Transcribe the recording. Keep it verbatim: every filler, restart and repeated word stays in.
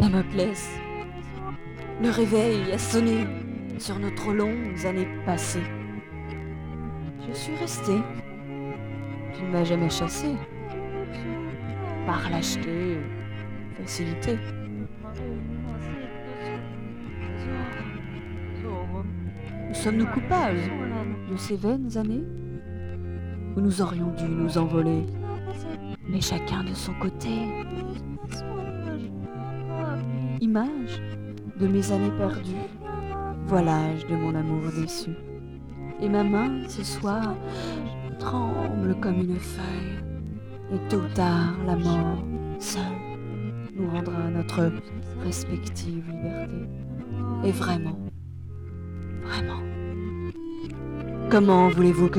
Damoclès, le réveil a sonné sur nos trop longues années passées. Je suis restée, tu ne m'as jamais chassée, par lâcheté, facilité. Nous sommes-nous coupables de ces vaines années où nous aurions dû nous envoler, mais chacun de son côté? Image de mes années perdues, voilage de mon amour déçu. Et ma main, ce soir, tremble comme une feuille. Et tôt ou tard, la mort, seule, nous rendra notre respective liberté. Et vraiment, vraiment, comment voulez-vous que j'en rie ?